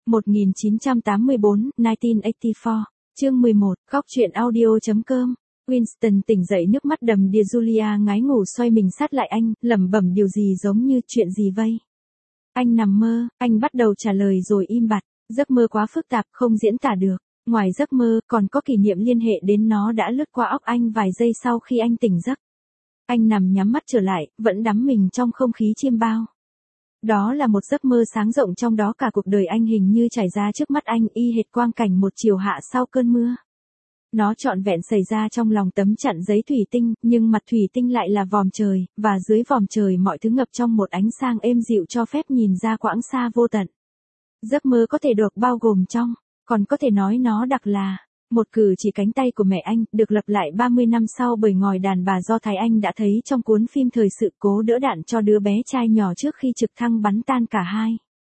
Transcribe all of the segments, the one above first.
1984, 1984, chương 11, góc truyện audio.com. Winston tỉnh dậy nước mắt đầm đìa, Julia ngái ngủ xoay mình sát lại anh, lẩm bẩm điều gì giống như chuyện gì vây. Anh nằm mơ, anh bắt đầu trả lời rồi im bặt, giấc mơ quá phức tạp không diễn tả được. Ngoài giấc mơ, còn có kỷ niệm liên hệ đến nó đã lướt qua óc anh vài giây sau khi anh tỉnh giấc. Anh nằm nhắm mắt trở lại, vẫn đắm mình trong không khí chiêm bao. Đó là một giấc mơ sáng rộng, trong đó cả cuộc đời anh hình như trải ra trước mắt anh, y hệt quang cảnh một chiều hạ sau cơn mưa. Nó trọn vẹn xảy ra trong lòng tấm chặn giấy thủy tinh, nhưng mặt thủy tinh lại là vòm trời, và dưới vòm trời mọi thứ ngập trong một ánh sáng êm dịu cho phép nhìn ra quãng xa vô tận. Giấc mơ có thể được bao gồm trong, còn có thể nói nó đặc là một cử chỉ cánh tay của mẹ anh, được lặp lại 30 năm sau bởi ngòi đàn bà do Thái Anh đã thấy trong cuốn phim thời sự Cố đỡ đạn cho đứa bé trai nhỏ trước khi trực thăng bắn tan cả hai.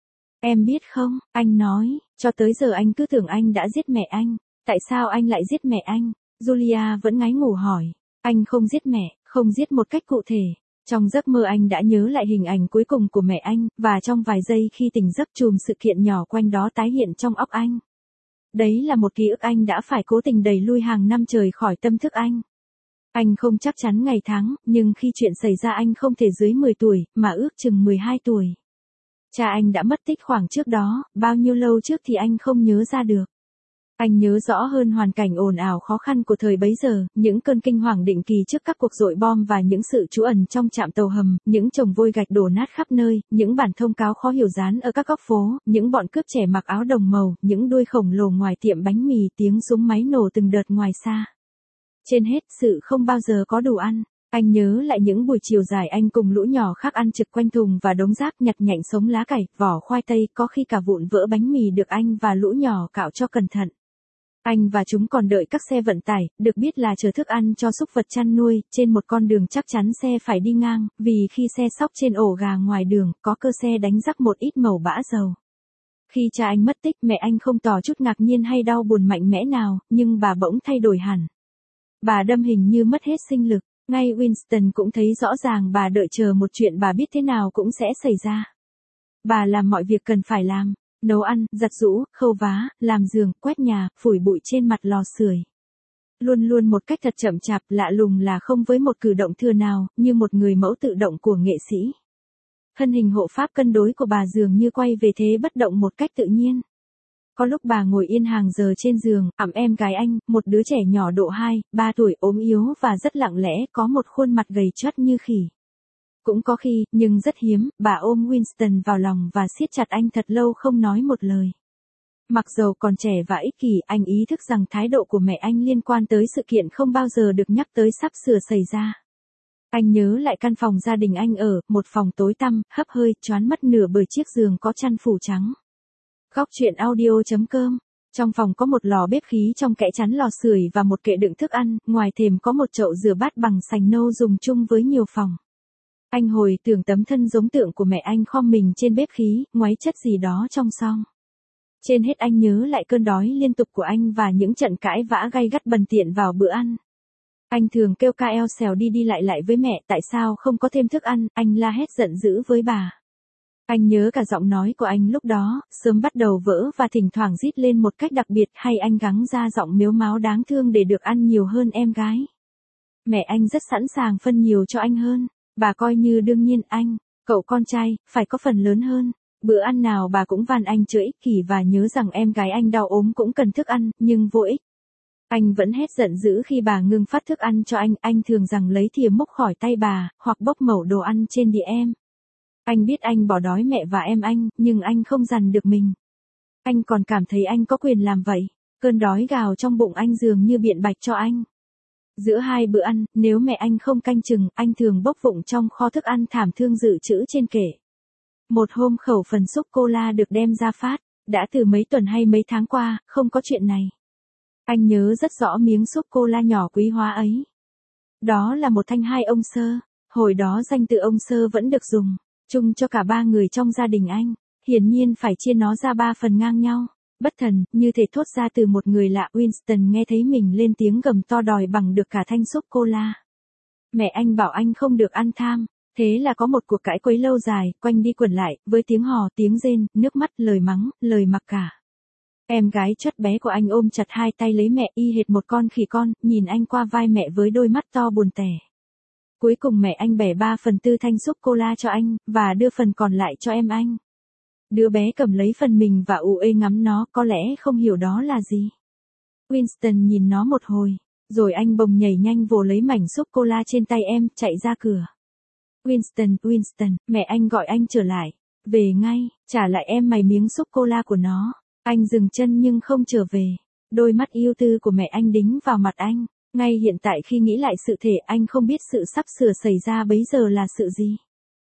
Em biết không, anh nói, cho tới giờ anh cứ tưởng anh đã giết mẹ anh. Tại sao anh lại giết mẹ anh? Julia vẫn ngáy ngủ hỏi. Anh không giết mẹ, không giết một cách cụ thể. Trong giấc mơ anh đã nhớ lại hình ảnh cuối cùng của mẹ anh, và trong vài giây khi tỉnh giấc chùm sự kiện nhỏ quanh đó tái hiện trong óc anh. Đấy là một ký ức anh đã phải cố tình đẩy lui hàng năm trời khỏi tâm thức anh. Anh không chắc chắn ngày tháng, nhưng khi chuyện xảy ra anh không thể dưới 10 tuổi, mà ước chừng 12 tuổi. Cha anh đã mất tích khoảng trước đó, bao nhiêu lâu trước thì anh không nhớ ra được. Anh nhớ rõ hơn hoàn cảnh ồn ào khó khăn của thời bấy giờ, những cơn kinh hoàng định kỳ trước các cuộc dội bom và những sự trú ẩn trong trạm tàu hầm, những chồng vôi gạch đổ nát khắp nơi, những bản thông cáo khó hiểu dán ở các góc phố, những bọn cướp trẻ mặc áo đồng màu, những đuôi khổng lồ ngoài tiệm bánh mì, tiếng súng máy nổ từng đợt ngoài xa. Trên hết, sự không bao giờ có đủ ăn. Anh nhớ lại những buổi chiều dài anh cùng lũ nhỏ khác ăn trực quanh thùng và đống rác, nhặt nhạnh sống lá cải, vỏ khoai tây, có khi cả vụn vỡ bánh mì được anh và lũ nhỏ cạo cho cẩn thận. Anh và chúng còn đợi các xe vận tải, được biết là chở thức ăn cho súc vật chăn nuôi, trên một con đường chắc chắn xe phải đi ngang, vì khi xe xóc trên ổ gà ngoài đường, có cơ xe đánh rắc một ít mẩu bã dầu. Khi cha anh mất tích, mẹ anh không tỏ chút ngạc nhiên hay đau buồn mạnh mẽ nào, nhưng bà bỗng thay đổi hẳn. Bà đâm hình như mất hết sinh lực, ngay Winston cũng thấy rõ ràng bà đợi chờ một chuyện bà biết thế nào cũng sẽ xảy ra. Bà làm mọi việc cần phải làm. Nấu ăn, giặt giũ, khâu vá, làm giường, quét nhà, phủi bụi trên mặt lò sưởi. Luôn luôn một cách thật chậm chạp, lạ lùng là không với một cử động thừa nào, như một người mẫu tự động của nghệ sĩ. Thân hình hộ pháp cân đối của bà dường như quay về thế bất động một cách tự nhiên. Có lúc bà ngồi yên hàng giờ trên giường, ẵm em gái anh, một đứa trẻ nhỏ độ 2, 3 tuổi ốm yếu và rất lặng lẽ, có một khuôn mặt gầy choắt như khỉ. Cũng có khi, nhưng rất hiếm, bà ôm Winston vào lòng và siết chặt anh thật lâu không nói một lời. Mặc dầu còn trẻ và ích kỷ, anh ý thức rằng thái độ của mẹ anh liên quan tới sự kiện không bao giờ được nhắc tới sắp sửa xảy ra. Anh nhớ lại căn phòng gia đình anh ở, một phòng tối tăm, hấp hơi, choán mất nửa bởi chiếc giường có chăn phủ trắng. Góc truyện audio.com. Trong phòng có một lò bếp khí trong kẽ chắn lò sưởi và một kệ đựng thức ăn, ngoài thềm có một chậu rửa bát bằng sành nâu dùng chung với nhiều phòng. Anh hồi tưởng tấm thân giống tượng của mẹ anh khom mình trên bếp khí, ngoáy chất gì đó trong xoong. Trên hết anh nhớ lại cơn đói liên tục của anh và những trận cãi vã gay gắt bần tiện vào bữa ăn. Anh thường kêu ca eo xèo đi đi lại với mẹ, tại sao không có thêm thức ăn, anh la hét giận dữ với bà. Anh nhớ cả giọng nói của anh lúc đó, sớm bắt đầu vỡ và thỉnh thoảng rít lên một cách đặc biệt, hay anh gắng ra giọng mếu máo đáng thương để được ăn nhiều hơn em gái. Mẹ anh rất sẵn sàng phân nhiều cho anh hơn. Bà coi như đương nhiên anh, cậu con trai, phải có phần lớn hơn. Bữa ăn nào bà cũng van anh chớ ích kỷ và nhớ rằng em gái anh đau ốm cũng cần thức ăn, nhưng vô ích. Anh vẫn hét giận dữ khi bà ngưng phát thức ăn cho anh thường rằng lấy thìa múc khỏi tay bà, hoặc bốc mẩu đồ ăn trên đĩa em. Anh biết anh bỏ đói mẹ và em anh, nhưng anh không dằn được mình. Anh còn cảm thấy anh có quyền làm vậy. Cơn đói gào trong bụng anh dường như biện bạch cho anh. Giữa hai bữa ăn, nếu mẹ anh không canh chừng, anh thường bốc vụng trong kho thức ăn thảm thương dự trữ trên kệ. Một hôm khẩu phần súp cola được đem ra phát, đã từ mấy tuần hay mấy tháng qua, không có chuyện này. Anh nhớ rất rõ miếng súp cola nhỏ quý hóa ấy. Đó là một thanh 2 ông sơ, hồi đó danh từ ông sơ vẫn được dùng, chung cho cả 3 người trong gia đình anh, hiển nhiên phải chia nó ra 3 phần ngang nhau. Bất thần, như thể thốt ra từ một người lạ, Winston nghe thấy mình lên tiếng gầm to đòi bằng được cả thanh súp cola. Mẹ anh bảo anh không được ăn tham. Thế là có một cuộc cãi quấy lâu dài, quanh đi quẩn lại, với tiếng hò, tiếng rên, nước mắt, lời mắng, lời mặc cả. Em gái chất bé của anh ôm chặt hai tay lấy mẹ y hệt một con khỉ con, nhìn anh qua vai mẹ với đôi mắt to buồn tẻ. Cuối cùng mẹ anh bẻ 3/4 thanh sô-cô-la cho anh, và đưa phần còn lại cho em anh. Đứa bé cầm lấy phần mình và ù ê ngắm nó, có lẽ không hiểu đó là gì. Winston nhìn nó một hồi, rồi anh bồng nhảy nhanh vồ lấy mảnh sô-cô-la trên tay em, chạy ra cửa. Winston, mẹ anh gọi anh trở lại. Về ngay, trả lại em mày miếng sô-cô-la của nó. Anh dừng chân nhưng không trở về. Đôi mắt yêu tư của mẹ anh đính vào mặt anh. Ngay hiện tại khi nghĩ lại sự thể, anh không biết sự sắp sửa xảy ra bấy giờ là sự gì.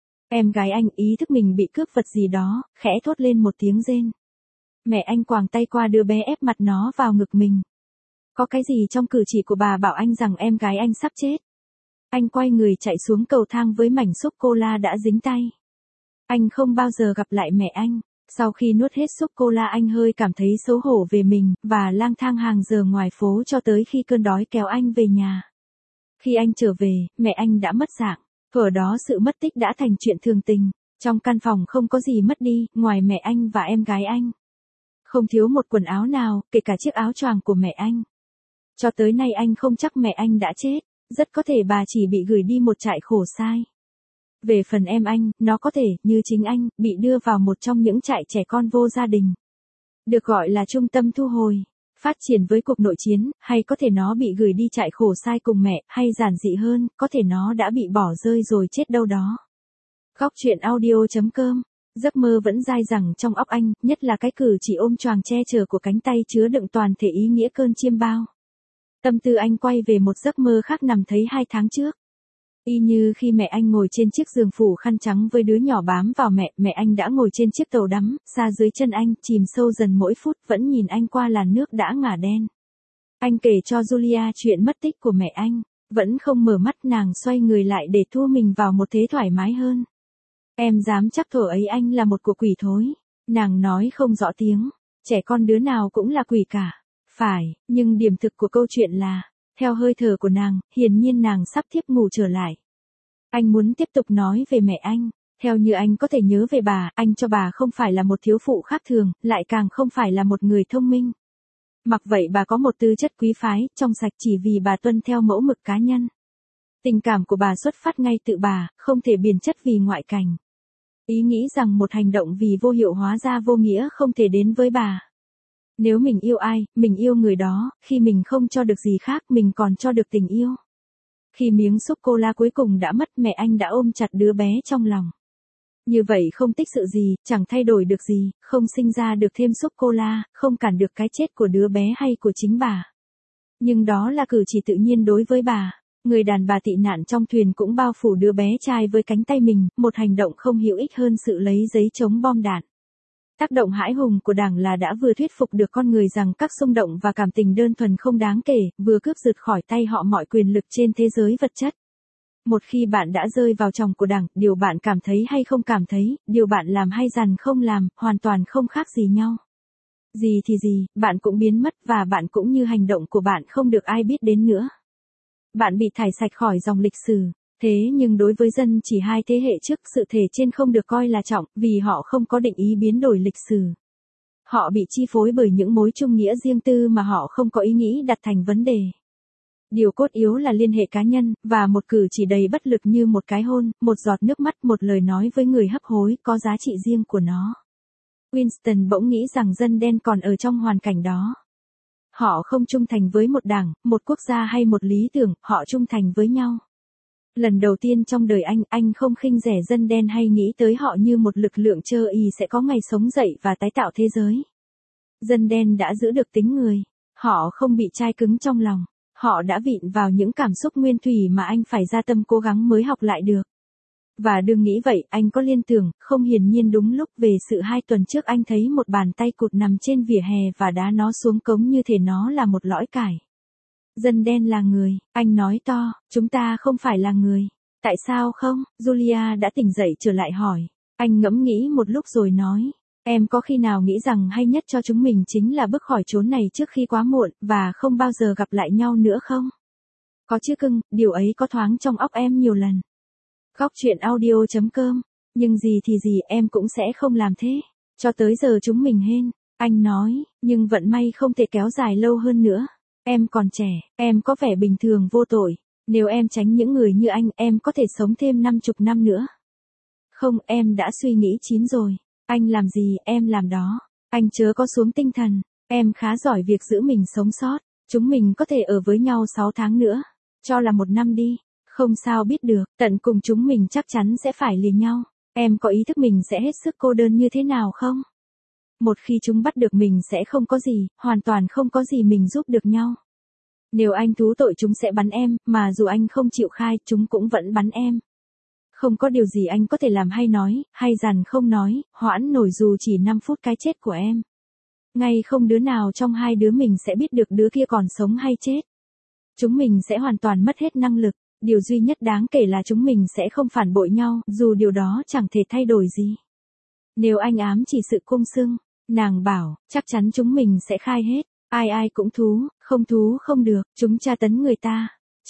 Em gái anh ý thức mình bị cướp vật gì đó, khẽ thốt lên một tiếng rên. Mẹ anh quàng tay qua đứa bé ép mặt nó vào ngực mình. Có cái gì trong cử chỉ của bà bảo anh rằng em gái anh sắp chết. Anh quay người chạy xuống cầu thang với mảnh sô-cô-la đã dính tay. Anh không bao giờ gặp lại mẹ anh. Sau khi nuốt hết sô-cô-la anh hơi cảm thấy xấu hổ về mình, và lang thang hàng giờ ngoài phố cho tới khi cơn đói kéo anh về nhà. Khi anh trở về, mẹ anh đã mất dạng. Ở đó sự mất tích đã thành chuyện thường tình. Trong căn phòng không có gì mất đi, ngoài mẹ anh và em gái anh. Không thiếu một quần áo nào, kể cả chiếc áo choàng của mẹ anh. Cho tới nay anh không chắc mẹ anh đã chết. Rất có thể bà chỉ bị gửi đi một trại khổ sai. Về phần em anh, nó có thể, như chính anh, bị đưa vào một trong những trại trẻ con vô gia đình. Được gọi là trung tâm thu hồi, phát triển với cuộc nội chiến, hay có thể nó bị gửi đi trại khổ sai cùng mẹ, hay giản dị hơn, có thể nó đã bị bỏ rơi rồi chết đâu đó. Góc truyện audio.com. Giấc mơ vẫn dai dẳng trong óc anh, nhất là cái cử chỉ ôm choàng che chở của cánh tay chứa đựng toàn thể ý nghĩa cơn chiêm bao. Tâm tư anh quay về một giấc mơ khác nằm thấy 2 tháng trước. Y như khi mẹ anh ngồi trên chiếc giường phủ khăn trắng với đứa nhỏ bám vào mẹ anh đã ngồi trên chiếc tàu đắm, xa dưới chân anh, chìm sâu dần mỗi phút, vẫn nhìn anh qua làn nước đã ngả đen. Anh kể cho Julia chuyện mất tích của mẹ anh, vẫn không mở mắt, nàng xoay người lại để thu mình vào một thế thoải mái hơn. Em dám chắc thuở ấy anh là một của quỷ thối, nàng nói không rõ tiếng, trẻ con đứa nào cũng là quỷ cả. Phải, nhưng điểm thực của câu chuyện là, theo hơi thở của nàng, hiển nhiên nàng sắp thiếp ngủ trở lại. Anh muốn tiếp tục nói về mẹ anh. Theo như anh có thể nhớ về bà, anh cho bà không phải là một thiếu phụ khác thường, lại càng không phải là một người thông minh. Mặc vậy bà có một tư chất quý phái, trong sạch chỉ vì bà tuân theo mẫu mực cá nhân. Tình cảm của bà xuất phát ngay tự bà, không thể biền chất vì ngoại cảnh. Ý nghĩ rằng một hành động vì vô hiệu hóa ra vô nghĩa không thể đến với bà. Nếu mình yêu ai, mình yêu người đó, khi mình không cho được gì khác, mình còn cho được tình yêu. Khi miếng sô-cô-la cuối cùng đã mất, mẹ anh đã ôm chặt đứa bé trong lòng. Như vậy không tích sự gì, chẳng thay đổi được gì, không sinh ra được thêm sô-cô-la, không cản được cái chết của đứa bé hay của chính bà. Nhưng đó là cử chỉ tự nhiên đối với bà. Người đàn bà tị nạn trong thuyền cũng bao phủ đứa bé trai với cánh tay mình, một hành động không hữu ích hơn sự lấy giấy chống bom đạn. Tác động hãi hùng của Đảng là đã vừa thuyết phục được con người rằng các xung động và cảm tình đơn thuần không đáng kể, vừa cướp giật khỏi tay họ mọi quyền lực trên thế giới vật chất. Một khi bạn đã rơi vào chòng của Đảng, điều bạn cảm thấy hay không cảm thấy, điều bạn làm hay dằn không làm, hoàn toàn không khác gì nhau. Gì thì gì, bạn cũng biến mất và bạn cũng như hành động của bạn không được ai biết đến nữa. Bạn bị thải sạch khỏi dòng lịch sử. Thế nhưng đối với dân chỉ 2 thế hệ trước, sự thể trên không được coi là trọng, vì họ không có định ý biến đổi lịch sử. Họ bị chi phối bởi những mối chung nghĩa riêng tư mà họ không có ý nghĩ đặt thành vấn đề. Điều cốt yếu là liên hệ cá nhân, và một cử chỉ đầy bất lực như một cái hôn, một giọt nước mắt, một lời nói với người hấp hối, có giá trị riêng của nó. Winston bỗng nghĩ rằng dân đen còn ở trong hoàn cảnh đó. Họ không trung thành với một đảng, một quốc gia hay một lý tưởng, họ trung thành với nhau. Lần đầu tiên trong đời anh không khinh rẻ dân đen hay nghĩ tới họ như một lực lượng chơ ý sẽ có ngày sống dậy và tái tạo thế giới. Dân đen đã giữ được tính người. Họ không bị chai cứng trong lòng. Họ đã vịn vào những cảm xúc nguyên thủy mà anh phải ra tâm cố gắng mới học lại được. Và đừng nghĩ vậy, anh có liên tưởng, không hiển nhiên đúng lúc về sự 2 tuần trước anh thấy một bàn tay cụt nằm trên vỉa hè và đá nó xuống cống như thể nó là một lõi cải. Dân đen là người, anh nói to, chúng ta không phải là người. Tại sao không? Julia đã tỉnh dậy trở lại hỏi. Anh ngẫm nghĩ một lúc rồi nói, em có khi nào nghĩ rằng hay nhất cho chúng mình chính là bước khỏi chốn này trước khi quá muộn, và không bao giờ gặp lại nhau nữa không? Có chứ cưng, điều ấy có thoáng trong óc em nhiều lần. Góc chuyện audio.com. Nhưng gì thì gì em cũng sẽ không làm thế. Cho tới giờ chúng mình hên. Anh nói, nhưng vận may không thể kéo dài lâu hơn nữa. Em còn trẻ, em có vẻ bình thường vô tội. Nếu em tránh những người như anh, em có thể sống thêm 50 năm nữa. Không, em đã suy nghĩ chín rồi. Anh làm gì, em làm đó. Anh chớ có xuống tinh thần. Em khá giỏi việc giữ mình sống sót. Chúng mình có thể ở với nhau 6 tháng nữa. Cho là 1 năm đi. Không sao biết được, tận cùng chúng mình chắc chắn sẽ phải lìa nhau. Em có ý thức mình sẽ hết sức cô đơn như thế nào không? Một khi chúng bắt được mình sẽ không có gì, hoàn toàn không có gì mình giúp được nhau. Nếu anh thú tội chúng sẽ bắn em, mà dù anh không chịu khai, chúng cũng vẫn bắn em. Không có điều gì anh có thể làm hay nói, hay dằn không nói, hoãn nổi dù chỉ 5 phút cái chết của em. Ngay không đứa nào trong hai đứa mình sẽ biết được đứa kia còn sống hay chết. Chúng mình sẽ hoàn toàn mất hết năng lực. Điều duy nhất đáng kể là chúng mình sẽ không phản bội nhau, dù điều đó chẳng thể thay đổi gì. Nếu anh ám chỉ sự cung xưng, nàng bảo, chắc chắn chúng mình sẽ khai hết. Ai ai cũng thú không được, chúng tra tấn người ta.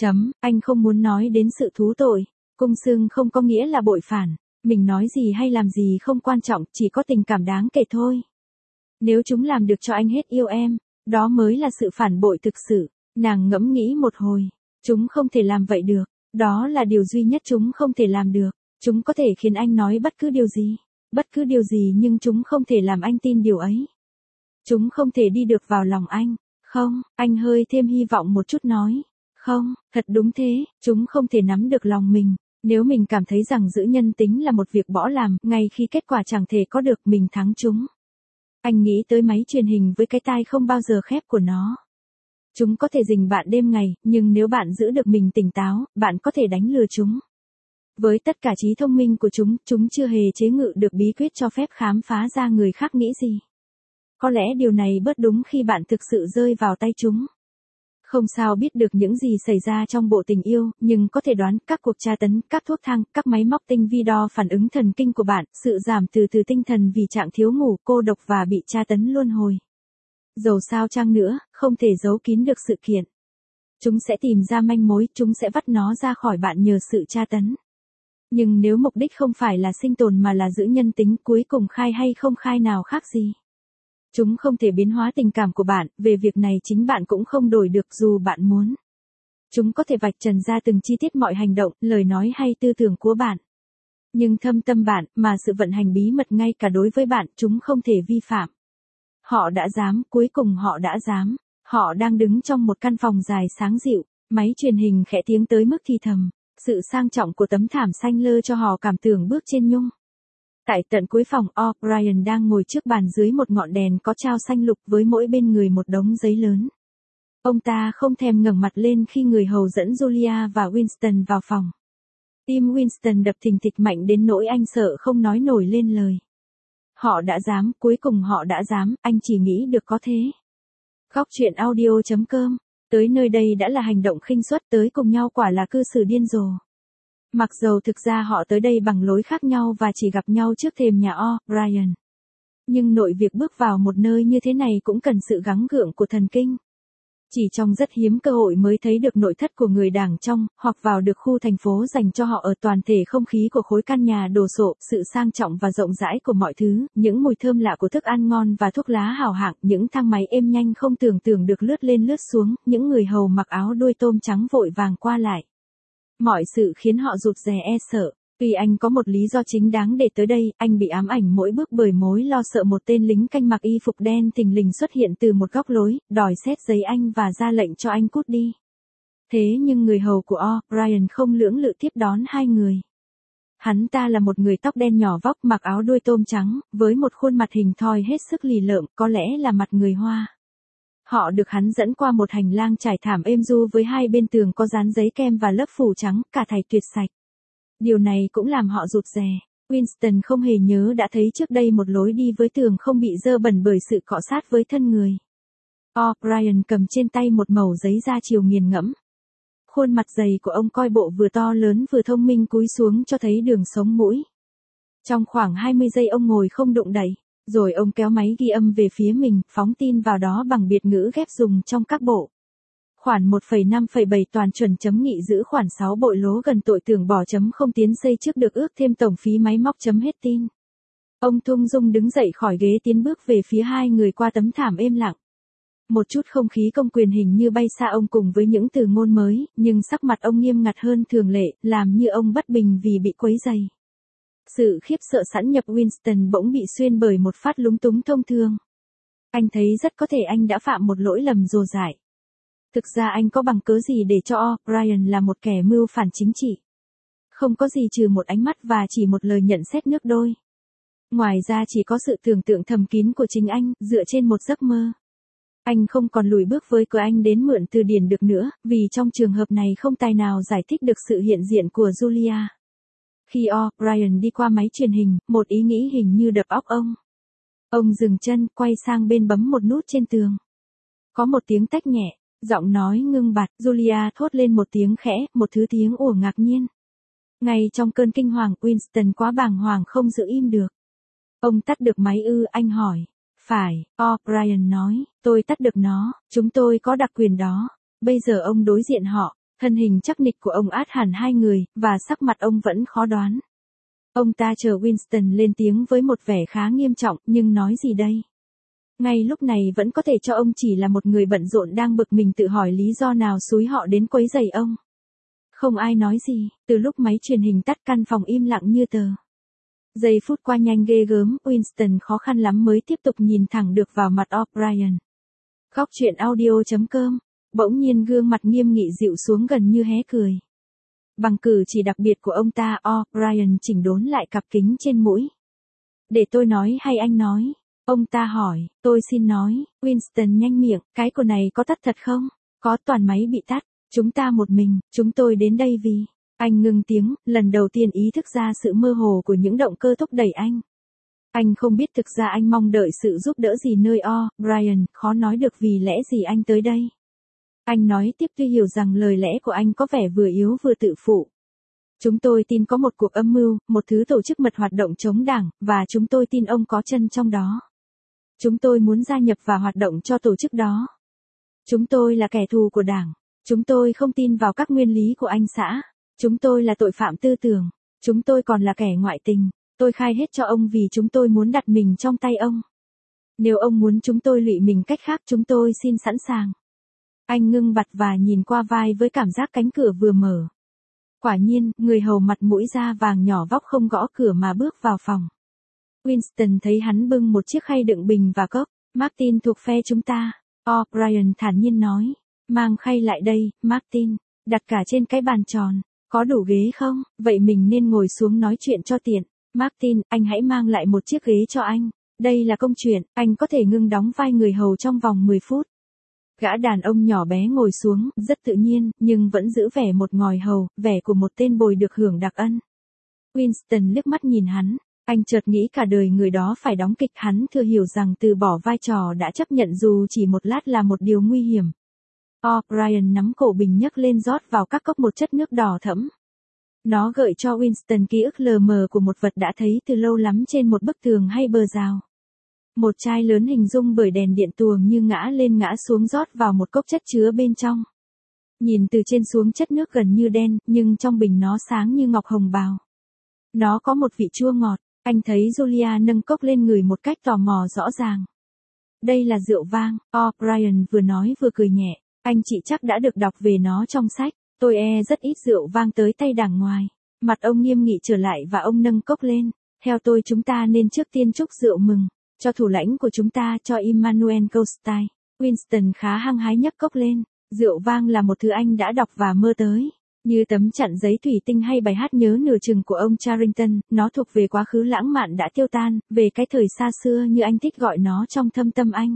Anh không muốn nói đến sự thú tội. Cung xưng không có nghĩa là bội phản. Mình nói gì hay làm gì không quan trọng, chỉ có tình cảm đáng kể thôi. Nếu chúng làm được cho anh hết yêu em, đó mới là sự phản bội thực sự. Nàng ngẫm nghĩ một hồi. Chúng không thể làm vậy được. Đó là điều duy nhất chúng không thể làm được. Chúng có thể khiến anh nói bất cứ điều gì. Bất cứ điều gì nhưng chúng không thể làm anh tin điều ấy. Chúng không thể đi được vào lòng anh. Không, anh hơi thêm hy vọng một chút nói. Không, thật đúng thế, chúng không thể nắm được lòng mình. Nếu mình cảm thấy rằng giữ nhân tính là một việc bỏ làm, ngay khi kết quả chẳng thể có được mình thắng chúng. Anh nghĩ tới máy truyền hình với cái tai không bao giờ khép của nó. Chúng có thể rình bạn đêm ngày, nhưng nếu bạn giữ được mình tỉnh táo, bạn có thể đánh lừa chúng. Với tất cả trí thông minh của chúng chưa hề chế ngự được bí quyết cho phép khám phá ra người khác nghĩ gì. Có lẽ điều này bớt đúng khi bạn thực sự rơi vào tay chúng. Không sao biết được những gì xảy ra trong bộ tình yêu, nhưng có thể đoán các cuộc tra tấn, các thuốc thang, các máy móc tinh vi đo phản ứng thần kinh của bạn, sự giảm từ tinh thần vì trạng thiếu ngủ, cô độc và bị tra tấn luân hồi. Dầu sao chăng nữa, không thể giấu kín được sự kiện. Chúng sẽ tìm ra manh mối, chúng sẽ vắt nó ra khỏi bạn nhờ sự tra tấn. Nhưng nếu mục đích không phải là sinh tồn mà là giữ nhân tính, cuối cùng khai hay không khai nào khác gì. Chúng không thể biến hóa tình cảm của bạn, về việc này chính bạn cũng không đổi được dù bạn muốn. Chúng có thể vạch trần ra từng chi tiết mọi hành động, lời nói hay tư tưởng của bạn. Nhưng thâm tâm bạn, mà sự vận hành bí mật ngay cả đối với bạn, chúng không thể vi phạm. Họ đã dám, cuối cùng họ đã dám. Họ đang đứng trong một căn phòng dài sáng dịu, máy truyền hình khẽ tiếng tới mức thì thầm. Sự sang trọng của tấm thảm xanh lơ cho họ cảm tưởng bước trên nhung. Tại tận cuối phòng, O'Brien đang ngồi trước bàn dưới một ngọn đèn có trao xanh lục với mỗi bên người một đống giấy lớn. Ông ta không thèm ngẩng mặt lên khi người hầu dẫn Julia và Winston vào phòng. Tim Winston đập thình thịch mạnh đến nỗi anh sợ không nói nổi lên lời. Họ đã dám, cuối cùng họ đã dám, anh chỉ nghĩ được có thế. Góc chuyện audio.com. Tới nơi đây đã là hành động khinh suất, tới cùng nhau quả là cư xử điên rồ. Mặc dầu thực ra họ tới đây bằng lối khác nhau và chỉ gặp nhau trước thềm nhà O'Brien. Nhưng nội việc bước vào một nơi như thế này cũng cần sự gắng gượng của thần kinh. Chỉ trong rất hiếm cơ hội mới thấy được nội thất của người đàng trong, hoặc vào được khu thành phố dành cho họ ở toàn thể không khí của khối căn nhà đồ sộ, sự sang trọng và rộng rãi của mọi thứ, những mùi thơm lạ của thức ăn ngon và thuốc lá hào hạng, những thang máy êm nhanh không tưởng tượng được lướt lên lướt xuống, những người hầu mặc áo đuôi tôm trắng vội vàng qua lại. Mọi sự khiến họ rụt rè e sợ. Tuy anh có một lý do chính đáng để tới đây, anh bị ám ảnh mỗi bước bởi mối lo sợ một tên lính canh mặc y phục đen thình lình xuất hiện từ một góc lối, đòi xét giấy anh và ra lệnh cho anh cút đi. Thế nhưng người hầu của O'Brien không lưỡng lự tiếp đón hai người. Hắn ta là một người tóc đen nhỏ vóc mặc áo đuôi tôm trắng, với một khuôn mặt hình thoi hết sức lì lợm, có lẽ là mặt người Hoa. Họ được hắn dẫn qua một hành lang trải thảm êm du với hai bên tường có dán giấy kem và lớp phủ trắng, cả thảy tuyệt sạch. Điều này cũng làm họ rụt rè. Winston không hề nhớ đã thấy trước đây một lối đi với tường không bị dơ bẩn bởi sự cọ sát với thân người. O'Brien cầm trên tay một mẩu giấy da chiều nghiền ngẫm. Khuôn mặt dày của ông coi bộ vừa to lớn vừa thông minh cúi xuống cho thấy đường sống mũi. Trong khoảng 20 giây ông ngồi không động đậy, rồi ông kéo máy ghi âm về phía mình, phóng tin vào đó bằng biệt ngữ ghép dùng trong các bộ. Khoản 1,5,7 toàn chuẩn chấm nghị giữ khoản 6 bội lố gần tội tưởng bỏ chấm không tiến xây trước được ước thêm tổng phí máy móc chấm hết tin. Ông thung dung đứng dậy khỏi ghế tiến bước về phía hai người qua tấm thảm êm lặng. Một chút không khí công quyền hình như bay xa ông cùng với những từ ngôn mới, nhưng sắc mặt ông nghiêm ngặt hơn thường lệ, làm như ông bất bình vì bị quấy rầy. Sự khiếp sợ sẵn nhập Winston bỗng bị xuyên bởi một phát lúng túng thông thường. Anh thấy rất có thể anh đã phạm một lỗi lầm rồ dại. Thực ra anh có bằng cớ gì để cho O'Brien là một kẻ mưu phản chính trị? Không có gì trừ một ánh mắt và chỉ một lời nhận xét nước đôi. Ngoài ra chỉ có sự tưởng tượng thầm kín của chính anh, dựa trên một giấc mơ. Anh không còn lùi bước với cớ anh đến mượn từ điển được nữa, vì trong trường hợp này không tài nào giải thích được sự hiện diện của Julia. Khi O'Brien đi qua máy truyền hình, một ý nghĩ hình như đập óc ông. Ông dừng chân, quay sang bên bấm một nút trên tường. Có một tiếng tách nhẹ, giọng nói ngưng bặt, Julia thốt lên một tiếng khẽ, một thứ tiếng ủa ngạc nhiên. Ngay trong cơn kinh hoàng, Winston quá bàng hoàng không giữ im được. Ông tắt được máy ư? Anh hỏi. Phải, O'Brien nói, tôi tắt được nó, chúng tôi có đặc quyền đó. Bây giờ ông đối diện họ, thân hình chắc nịch của ông át hẳn hai người, và sắc mặt ông vẫn khó đoán. Ông ta chờ Winston lên tiếng với một vẻ khá nghiêm trọng, nhưng nói gì đây? Ngay lúc này vẫn có thể cho ông chỉ là một người bận rộn đang bực mình tự hỏi lý do nào xúi họ đến quấy rầy ông. Không ai nói gì, từ lúc máy truyền hình tắt căn phòng im lặng như tờ. Giây phút qua nhanh ghê gớm, Winston khó khăn lắm mới tiếp tục nhìn thẳng được vào mặt O'Brien. Góc chuyện audio.com, bỗng nhiên gương mặt nghiêm nghị dịu xuống gần như hé cười. Bằng cử chỉ đặc biệt của ông ta, O'Brien chỉnh đốn lại cặp kính trên mũi. Để tôi nói hay anh nói? Ông ta hỏi, tôi xin nói. Winston nhanh miệng, cái của này có tắt thật không? Có, toàn máy bị tắt. Chúng ta một mình, chúng tôi đến đây vì... Anh ngưng tiếng, lần đầu tiên ý thức ra sự mơ hồ của những động cơ thúc đẩy anh. Anh không biết thực ra anh mong đợi sự giúp đỡ gì nơi O'Brien, khó nói được vì lẽ gì anh tới đây. Anh nói tiếp tuy hiểu rằng lời lẽ của anh có vẻ vừa yếu vừa tự phụ. Chúng tôi tin có một cuộc âm mưu, một thứ tổ chức mật hoạt động chống đảng, và chúng tôi tin ông có chân trong đó. Chúng tôi muốn gia nhập và hoạt động cho tổ chức đó. Chúng tôi là kẻ thù của đảng. Chúng tôi không tin vào các nguyên lý của anh xã. Chúng tôi là tội phạm tư tưởng. Chúng tôi còn là kẻ ngoại tình. Tôi khai hết cho ông vì chúng tôi muốn đặt mình trong tay ông. Nếu ông muốn chúng tôi lụy mình cách khác chúng tôi xin sẵn sàng. Anh ngưng bặt và nhìn qua vai với cảm giác cánh cửa vừa mở. Quả nhiên, người hầu mặt mũi da vàng nhỏ vóc không gõ cửa mà bước vào phòng. Winston thấy hắn bưng một chiếc khay đựng bình và cốc. Martin thuộc phe chúng ta. O'Brien thản nhiên nói. Mang khay lại đây, Martin. Đặt cả trên cái bàn tròn. Có đủ ghế không? Vậy mình nên ngồi xuống nói chuyện cho tiện. Martin, anh hãy mang lại một chiếc ghế cho anh. Đây là công chuyện, anh có thể ngưng đóng vai người hầu trong vòng 10 phút. Gã đàn ông nhỏ bé ngồi xuống, rất tự nhiên, nhưng vẫn giữ vẻ một ngòi hầu, vẻ của một tên bồi được hưởng đặc ân. Winston liếc mắt nhìn hắn, anh chợt nghĩ cả đời người đó phải đóng kịch. Hắn thừa hiểu rằng từ bỏ vai trò đã chấp nhận dù chỉ một lát là một điều nguy hiểm. O'Brien nắm cổ bình nhấc lên rót vào các cốc một chất nước đỏ thẫm. Nó gợi cho Winston ký ức lờ mờ của một vật đã thấy từ lâu lắm trên một bức tường hay bờ rào. Một chai lớn hình dung bởi đèn điện tuồng như ngã lên ngã xuống rót vào một cốc chất chứa bên trong. Nhìn từ trên xuống chất nước gần như đen, nhưng trong bình nó sáng như ngọc hồng bào. Nó có một vị chua ngọt, anh thấy Julia nâng cốc lên người một cách tò mò rõ ràng. Đây là rượu vang, O'Brien vừa nói vừa cười nhẹ, anh chị chắc đã được đọc về nó trong sách. Tôi rất ít rượu vang tới tay đảng ngoài. Mặt ông nghiêm nghị trở lại và ông nâng cốc lên. Theo tôi chúng ta nên trước tiên chúc rượu mừng. Cho thủ lãnh của chúng ta, cho Immanuel Goldstein. Winston khá hăng hái nhấc cốc lên. Rượu vang là một thứ anh đã đọc và mơ tới. Như tấm chặn giấy thủy tinh hay bài hát nhớ nửa chừng của ông Charrington, nó thuộc về quá khứ lãng mạn đã tiêu tan, về cái thời xa xưa như anh thích gọi nó trong thâm tâm anh.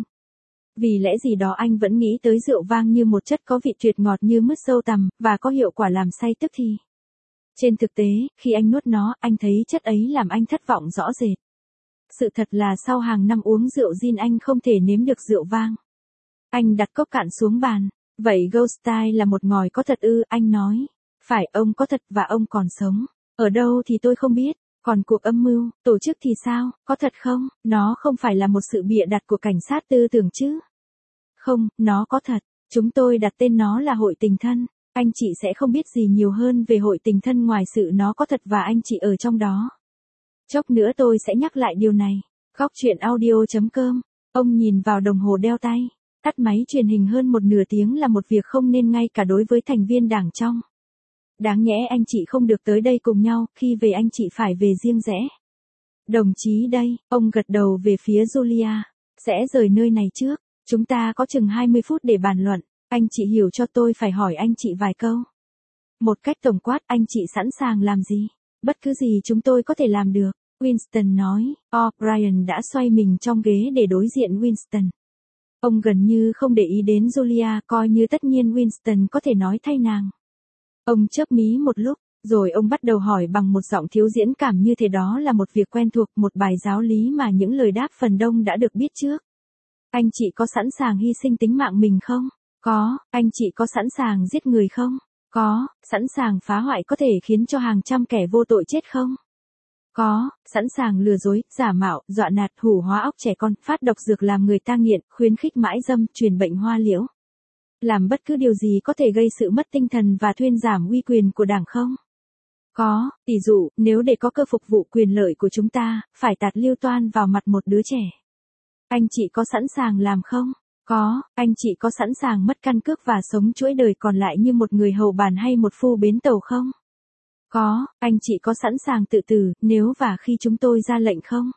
Vì lẽ gì đó anh vẫn nghĩ tới rượu vang như một chất có vị tuyệt ngọt như mứt sâu tằm, và có hiệu quả làm say tức thì. Trên thực tế, khi anh nuốt nó, anh thấy chất ấy làm anh thất vọng rõ rệt. Sự thật là sau hàng năm uống rượu gin anh không thể nếm được rượu vang. Anh đặt cốc cạn xuống bàn. Vậy Goldstein là một ngòi có thật ư? Anh nói. Phải, ông có thật và ông còn sống. Ở đâu thì tôi không biết. Còn cuộc âm mưu, tổ chức thì sao, có thật không? Nó không phải là một sự bịa đặt của cảnh sát tư tưởng chứ? Không, nó có thật. Chúng tôi đặt tên nó là hội tình thân. Anh chị sẽ không biết gì nhiều hơn về hội tình thân ngoài sự nó có thật và anh chị ở trong đó. Chốc nữa tôi sẽ nhắc lại điều này. Góc chuyện audio.com. Ông nhìn vào đồng hồ đeo tay. Tắt máy truyền hình hơn một nửa tiếng là một việc không nên ngay cả đối với thành viên đảng trong. Đáng nhẽ anh chị không được tới đây cùng nhau, khi về anh chị phải về riêng rẽ. Đồng chí đây, ông gật đầu về phía Julia. Sẽ rời nơi này trước. Chúng ta có chừng 20 phút để bàn luận. Anh chị hiểu cho tôi phải hỏi anh chị vài câu. Một cách tổng quát, anh chị sẵn sàng làm gì? Bất cứ gì chúng tôi có thể làm được. Winston nói. O'Brien đã xoay mình trong ghế để đối diện Winston. Ông gần như không để ý đến Julia, coi như tất nhiên Winston có thể nói thay nàng. Ông chớp mí một lúc, rồi ông bắt đầu hỏi bằng một giọng thiếu diễn cảm như thế đó là một việc quen thuộc, một bài giáo lý mà những lời đáp phần đông đã được biết trước. Anh chị có sẵn sàng hy sinh tính mạng mình không? Có. Anh chị có sẵn sàng giết người không? Có. Sẵn sàng phá hoại có thể khiến cho hàng trăm kẻ vô tội chết không? Có. Sẵn sàng lừa dối, giả mạo, dọa nạt, hủ hóa óc trẻ con, phát độc dược làm người ta nghiện, khuyến khích mãi dâm, truyền bệnh hoa liễu. Làm bất cứ điều gì có thể gây sự mất tinh thần và thuyên giảm uy quyền của đảng không? Có. Tỷ dụ, nếu để có cơ phục vụ quyền lợi của chúng ta, phải tạt lưu toan vào mặt một đứa trẻ. Anh chị có sẵn sàng làm không? Có. Anh chị có sẵn sàng mất căn cước và sống chuỗi đời còn lại như một người hầu bàn hay một phu bến tàu không? Có. Anh chị có sẵn sàng tự tử, nếu và khi chúng tôi ra lệnh không?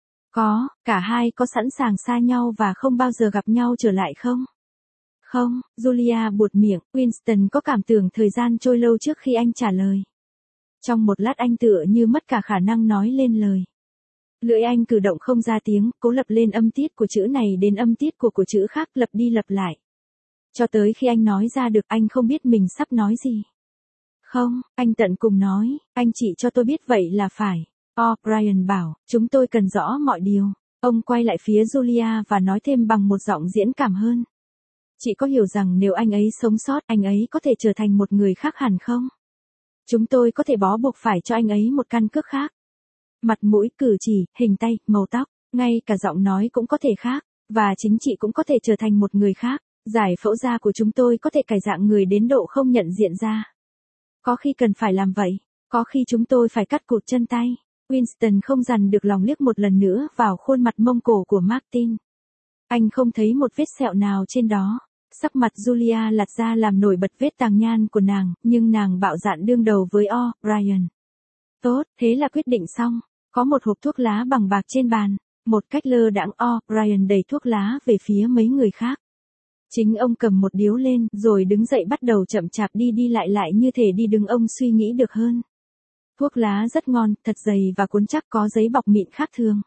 Có. Cả hai có sẵn sàng xa nhau và không bao giờ gặp nhau trở lại không? Không. Julia buột miệng. Winston có cảm tưởng thời gian trôi lâu trước khi anh trả lời. Trong một lát anh tựa như mất cả khả năng nói lên lời. Lưỡi anh cử động không ra tiếng, cố lập lên âm tiết của chữ này đến âm tiết của chữ khác, lặp đi lặp lại. Cho tới khi anh nói ra được, anh không biết mình sắp nói gì. Không, anh tận cùng nói, anh chị cho tôi biết vậy là phải. O'Brien bảo, chúng tôi cần rõ mọi điều. Ông quay lại phía Julia và nói thêm bằng một giọng diễn cảm hơn. Chị có hiểu rằng nếu anh ấy sống sót, anh ấy có thể trở thành một người khác hẳn không? Chúng tôi có thể bó buộc phải cho anh ấy một căn cước khác. Mặt mũi, cử chỉ, hình tay, màu tóc, ngay cả giọng nói cũng có thể khác, và chính chị cũng có thể trở thành một người khác. Giải phẫu da của chúng tôi có thể cải dạng người đến độ không nhận diện ra. Có khi cần phải làm vậy, có khi chúng tôi phải cắt cụt chân tay. Winston không dằn được lòng liếc một lần nữa vào khuôn mặt mông cổ của Martin. Anh không thấy một vết sẹo nào trên đó. Sắc mặt Julia lạt ra làm nổi bật vết tàng nhan của nàng, nhưng nàng bạo dạn đương đầu với O'Brien. Tốt, thế là quyết định xong. Có một hộp thuốc lá bằng bạc trên bàn. Một cách lơ đãng O'Brien đẩy thuốc lá về phía mấy người khác. Chính ông cầm một điếu lên, rồi đứng dậy bắt đầu chậm chạp đi đi lại như thể đi đứng ông suy nghĩ được hơn. Thuốc lá rất ngon, thật dày và cuốn chắc, có giấy bọc mịn khác thường.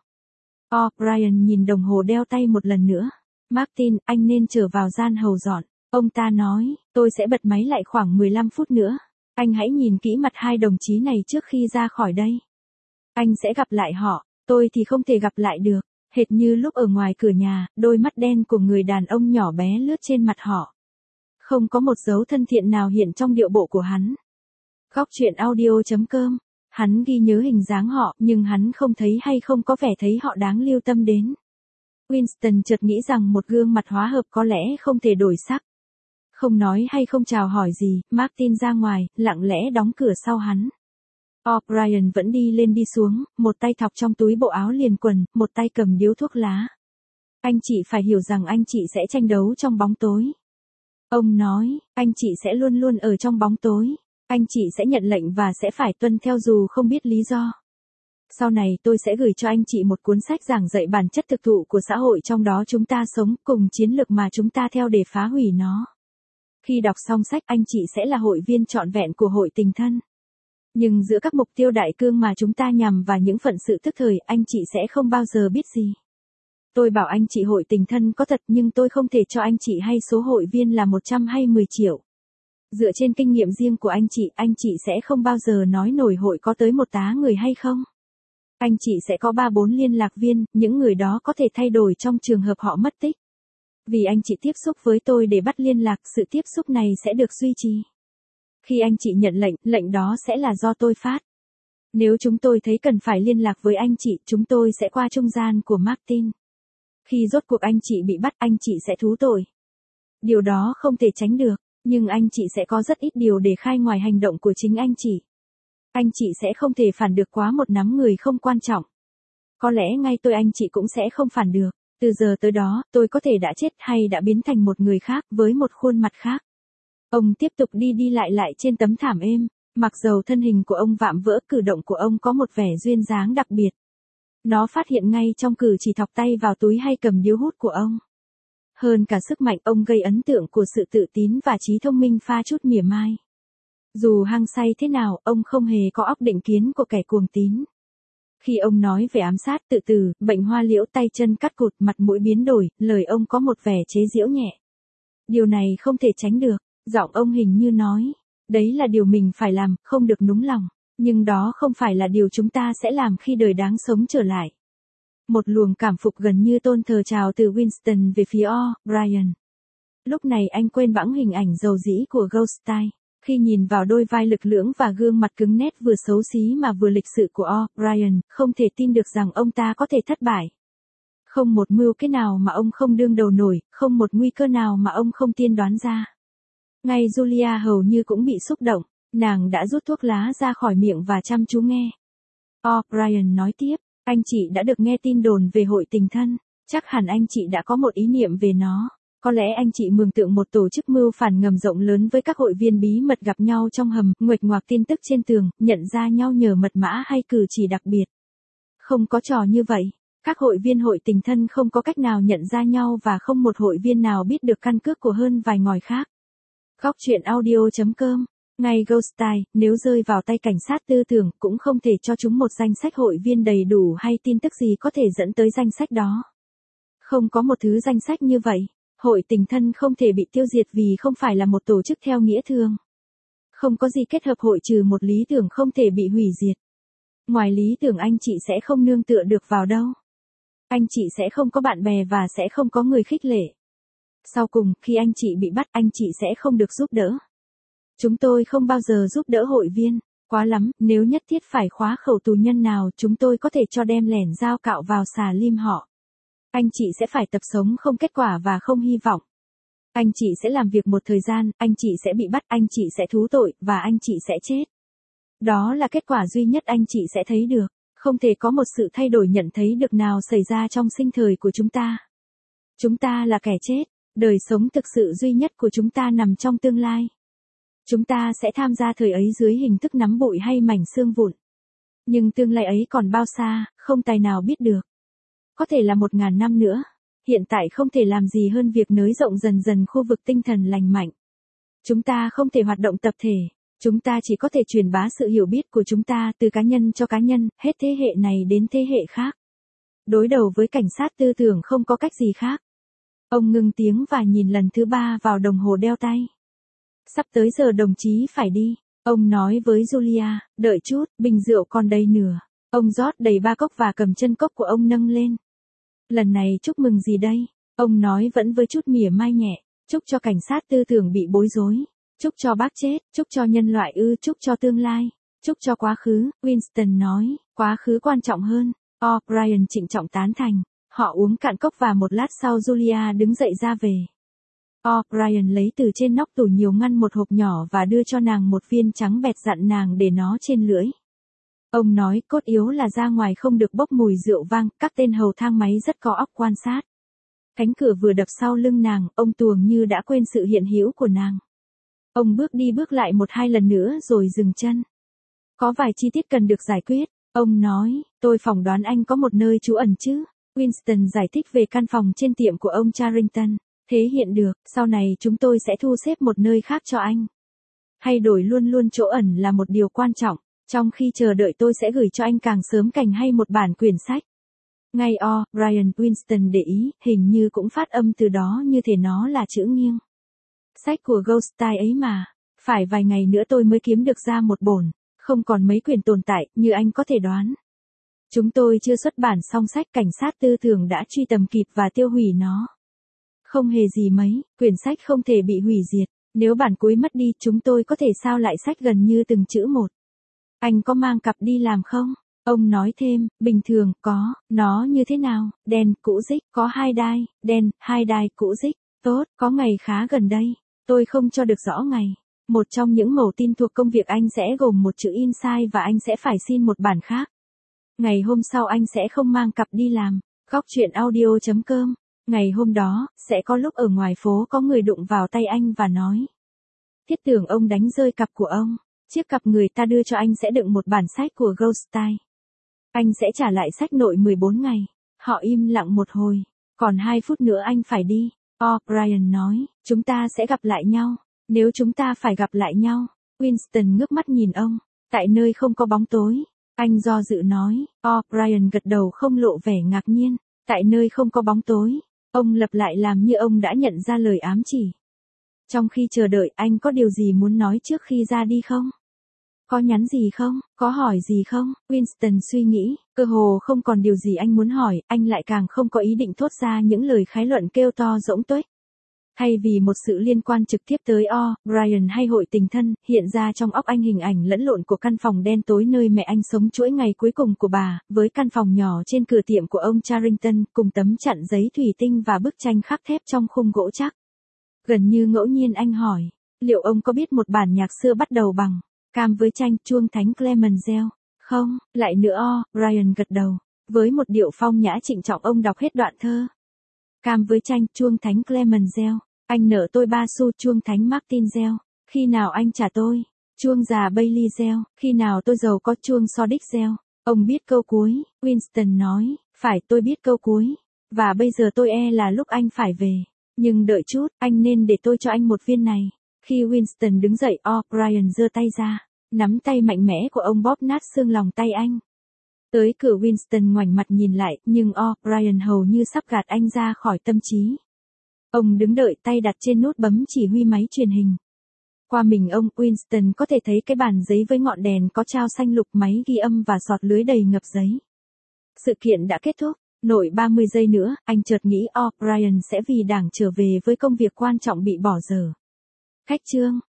O'Brien nhìn đồng hồ đeo tay một lần nữa. Martin, anh nên trở vào gian hầu dọn. Ông ta nói, tôi sẽ bật máy lại khoảng 15 phút nữa. Anh hãy nhìn kỹ mặt hai đồng chí này trước khi ra khỏi đây. Anh sẽ gặp lại họ, tôi thì không thể gặp lại được. Hệt như lúc ở ngoài cửa nhà, đôi mắt đen của người đàn ông nhỏ bé lướt trên mặt họ. Không có một dấu thân thiện nào hiện trong điệu bộ của hắn. Góc chuyện audio.com. Hắn ghi nhớ hình dáng họ, nhưng hắn không thấy hay không có vẻ thấy họ đáng lưu tâm đến. Winston chợt nghĩ rằng một gương mặt hóa hợp có lẽ không thể đổi sắc. Không nói hay không chào hỏi gì, Martin ra ngoài, lặng lẽ đóng cửa sau hắn. O'Brien vẫn đi lên đi xuống, một tay thọc trong túi bộ áo liền quần, một tay cầm điếu thuốc lá. Anh chị phải hiểu rằng anh chị sẽ tranh đấu trong bóng tối. Ông nói, anh chị sẽ luôn luôn ở trong bóng tối. Anh chị sẽ nhận lệnh và sẽ phải tuân theo dù không biết lý do. Sau này tôi sẽ gửi cho anh chị một cuốn sách giảng dạy bản chất thực thụ của xã hội trong đó chúng ta sống, cùng chiến lược mà chúng ta theo để phá hủy nó. Khi đọc xong sách, anh chị sẽ là hội viên trọn vẹn của hội tình thân. Nhưng giữa các mục tiêu đại cương mà chúng ta nhằm và những phận sự tức thời, anh chị sẽ không bao giờ biết gì. Tôi bảo anh chị hội tình thân có thật, nhưng tôi không thể cho anh chị hay số hội viên là 100 hay 10 triệu. Dựa trên kinh nghiệm riêng của anh chị sẽ không bao giờ nói nổi hội có tới một tá người hay không. Anh chị sẽ có 3-4 liên lạc viên, những người đó có thể thay đổi trong trường hợp họ mất tích. Vì anh chị tiếp xúc với tôi để bắt liên lạc, sự tiếp xúc này sẽ được duy trì. Khi anh chị nhận lệnh, lệnh đó sẽ là do tôi phát. Nếu chúng tôi thấy cần phải liên lạc với anh chị, chúng tôi sẽ qua trung gian của Martin. Khi rốt cuộc anh chị bị bắt, anh chị sẽ thú tội. Điều đó không thể tránh được, nhưng anh chị sẽ có rất ít điều để khai ngoài hành động của chính anh chị. Anh chị sẽ không thể phản được quá một nắm người không quan trọng. Có lẽ ngay tôi anh chị cũng sẽ không phản được. Từ giờ tới đó, tôi có thể đã chết hay đã biến thành một người khác với một khuôn mặt khác. Ông tiếp tục đi đi lại trên tấm thảm êm, mặc dầu thân hình của ông vạm vỡ, cử động của ông có một vẻ duyên dáng đặc biệt. Nó phát hiện ngay trong cử chỉ thọc tay vào túi hay cầm điếu hút của ông. Hơn cả sức mạnh, ông gây ấn tượng của sự tự tín và trí thông minh pha chút mỉa mai. Dù hăng say thế nào, ông không hề có óc định kiến của kẻ cuồng tín. Khi ông nói về ám sát, tự tử, bệnh hoa liễu, tay chân cắt cụt, mặt mũi biến đổi, lời ông có một vẻ chế giễu nhẹ. Điều này không thể tránh được, giọng ông hình như nói, đấy là điều mình phải làm, không được núng lòng, nhưng đó không phải là điều chúng ta sẽ làm khi đời đáng sống trở lại. Một luồng cảm phục gần như tôn thờ trào từ Winston về phía O'Brien. Lúc này anh quên bẵng hình ảnh dầu dĩ của Goldstein. Khi nhìn vào đôi vai lực lưỡng và gương mặt cứng nét vừa xấu xí mà vừa lịch sự của O'Brien, không thể tin được rằng ông ta có thể thất bại. Không một mưu kế nào mà ông không đương đầu nổi, không một nguy cơ nào mà ông không tiên đoán ra. Ngay Julia hầu như cũng bị xúc động, nàng đã rút thuốc lá ra khỏi miệng và chăm chú nghe. O'Brien nói tiếp, anh chị đã được nghe tin đồn về hội tình thân, chắc hẳn anh chị đã có một ý niệm về nó. Có lẽ anh chị mường tượng một tổ chức mưu phản ngầm rộng lớn với các hội viên bí mật gặp nhau trong hầm, nguệch ngoạc tin tức trên tường, nhận ra nhau nhờ mật mã hay cử chỉ đặc biệt. Không có trò như vậy. Các hội viên hội tình thân không có cách nào nhận ra nhau và không một hội viên nào biết được căn cước của hơn vài ngòi khác. Góc truyện audio.com. Ngay Goldstein, nếu rơi vào tay cảnh sát tư tưởng, cũng không thể cho chúng một danh sách hội viên đầy đủ hay tin tức gì có thể dẫn tới danh sách đó. Không có một thứ danh sách như vậy. Hội tình thân không thể bị tiêu diệt vì không phải là một tổ chức theo nghĩa thường. Không có gì kết hợp hội trừ một lý tưởng không thể bị hủy diệt. Ngoài lý tưởng anh chị sẽ không nương tựa được vào đâu. Anh chị sẽ không có bạn bè và sẽ không có người khích lệ. Sau cùng, khi anh chị bị bắt, anh chị sẽ không được giúp đỡ. Chúng tôi không bao giờ giúp đỡ hội viên. Quá lắm, nếu nhất thiết phải khóa khẩu tù nhân nào, chúng tôi có thể cho đem lẻn dao cạo vào xà lim họ. Anh chị sẽ phải tập sống không kết quả và không hy vọng. Anh chị sẽ làm việc một thời gian, anh chị sẽ bị bắt, anh chị sẽ thú tội, và anh chị sẽ chết. Đó là kết quả duy nhất anh chị sẽ thấy được. Không thể có một sự thay đổi nhận thấy được nào xảy ra trong sinh thời của chúng ta. Chúng ta là kẻ chết, đời sống thực sự duy nhất của chúng ta nằm trong tương lai. Chúng ta sẽ tham gia thời ấy dưới hình thức nắm bụi hay mảnh xương vụn. Nhưng tương lai ấy còn bao xa, không tài nào biết được. Có thể là 1000 năm nữa. Hiện tại không thể làm gì hơn việc nới rộng dần dần khu vực tinh thần lành mạnh. Chúng ta không thể hoạt động tập thể. Chúng ta chỉ có thể truyền bá sự hiểu biết của chúng ta từ cá nhân cho cá nhân, hết thế hệ này đến thế hệ khác. Đối đầu với cảnh sát tư tưởng không có cách gì khác. Ông ngưng tiếng và nhìn lần thứ 3 vào đồng hồ đeo tay. Sắp tới giờ đồng chí phải đi. Ông nói với Julia, đợi chút, bình rượu còn đầy nửa. Ông rót đầy 3 cốc và cầm chân cốc của ông nâng lên. Lần này chúc mừng gì đây? Ông nói vẫn với chút mỉa mai nhẹ. Chúc cho cảnh sát tư tưởng bị bối rối. Chúc cho bác chết. Chúc cho nhân loại chúc cho tương lai. Chúc cho quá khứ. Winston nói, quá khứ quan trọng hơn. O'Brien trịnh trọng tán thành. Họ uống cạn cốc và một lát sau Julia đứng dậy ra về. O'Brien lấy từ trên nóc tủ nhiều ngăn một hộp nhỏ và đưa cho nàng một viên trắng bẹt, dặn nàng để nó trên lưỡi. Ông nói cốt yếu là ra ngoài không được bốc mùi rượu vang, các tên hầu thang máy rất có óc quan sát. Cánh cửa vừa đập sau lưng nàng, ông tuồng như đã quên sự hiện hữu của nàng. Ông bước đi bước lại 1-2 lần nữa rồi dừng chân. Có vài chi tiết cần được giải quyết, ông nói, tôi phỏng đoán anh có một nơi trú ẩn chứ. Winston giải thích về căn phòng trên tiệm của ông Charrington. Thế hiện được, sau này chúng tôi sẽ thu xếp một nơi khác cho anh. Hay đổi luôn luôn chỗ ẩn là một điều quan trọng. Trong khi chờ đợi tôi sẽ gửi cho anh càng sớm cành hay một bản quyển sách. Ngay Brian Winston để ý, hình như cũng phát âm từ đó như thể nó là chữ nghiêng. Sách của Goldstein ấy mà, phải vài ngày nữa tôi mới kiếm được ra một bổn, không còn mấy quyển tồn tại, như anh có thể đoán. Chúng tôi chưa xuất bản xong sách, cảnh sát tư tưởng đã truy tầm kịp và tiêu hủy nó. Không hề gì mấy, quyển sách không thể bị hủy diệt, nếu bản cuối mất đi chúng tôi có thể sao lại sách gần như từng chữ một. Anh có mang cặp đi làm không? Ông nói thêm, bình thường, có, nó như thế nào, đen, cũ rích, có 2 đai, đen, 2 đai, cũ rích. Tốt, có ngày khá gần đây. Tôi không cho được rõ ngày. Một trong những mẩu tin thuộc công việc anh sẽ gồm một chữ inside và anh sẽ phải xin một bản khác. Ngày hôm sau anh sẽ không mang cặp đi làm. Góc chuyện audio.com. Ngày hôm đó, sẽ có lúc ở ngoài phố có người đụng vào tay anh và nói. Thiết tưởng ông đánh rơi cặp của ông. Chiếc cặp người ta đưa cho anh sẽ đựng một bản sách của Goldstein. Anh sẽ trả lại sách nội 14 ngày. Họ im lặng một hồi. Còn 2 phút nữa anh phải đi. O'Brien nói, chúng ta sẽ gặp lại nhau. Nếu chúng ta phải gặp lại nhau. Winston ngước mắt nhìn ông. Tại nơi không có bóng tối. Anh do dự nói. O'Brien gật đầu không lộ vẻ ngạc nhiên. Tại nơi không có bóng tối. Ông lặp lại làm như ông đã nhận ra lời ám chỉ. Trong khi chờ đợi anh có điều gì muốn nói trước khi ra đi không? Có nhắn gì không? Có hỏi gì không? Winston suy nghĩ, cơ hồ không còn điều gì anh muốn hỏi, anh lại càng không có ý định thốt ra những lời khái luận kêu to rỗng tuếch. Thay vì một sự liên quan trực tiếp tới O'Brien hay hội tình thân, hiện ra trong óc anh hình ảnh lẫn lộn của căn phòng đen tối nơi mẹ anh sống chuỗi ngày cuối cùng của bà, với căn phòng nhỏ trên cửa tiệm của ông Charrington, cùng tấm chặn giấy thủy tinh và bức tranh khắc thép trong khung gỗ chắc. Gần như ngẫu nhiên anh hỏi, liệu ông có biết một bản nhạc xưa bắt đầu bằng cam với chanh, chuông thánh Clemenzel? Không, lại nữa O'Brien gật đầu. Với một điệu phong nhã trịnh trọng ông đọc hết đoạn thơ. Cam với chanh, chuông thánh Clemenzel. Anh nợ tôi 3 xu chuông thánh Martinzel. Khi nào anh trả tôi? Chuông già Baileyzel. Khi nào tôi giàu có chuông Sodixzel? Ông biết câu cuối, Winston nói. Phải, tôi biết câu cuối. Và bây giờ tôi là lúc anh phải về. Nhưng đợi chút, anh nên để tôi cho anh một viên này. Khi Winston đứng dậy, O'Brien giơ tay ra. Nắm tay mạnh mẽ của ông bóp nát xương lòng tay anh. Tới cửa Winston ngoảnh mặt nhìn lại, nhưng O'Brien hầu như sắp gạt anh ra khỏi tâm trí. Ông đứng đợi tay đặt trên nút bấm chỉ huy máy truyền hình. Qua mình ông, Winston có thể thấy cái bàn giấy với ngọn đèn có trao xanh lục, máy ghi âm và sọt lưới đầy ngập giấy. Sự kiện đã kết thúc. Nội 30 giây nữa, anh chợt nghĩ O'Brien sẽ vì đảng trở về với công việc quan trọng bị bỏ dở. Khách trương.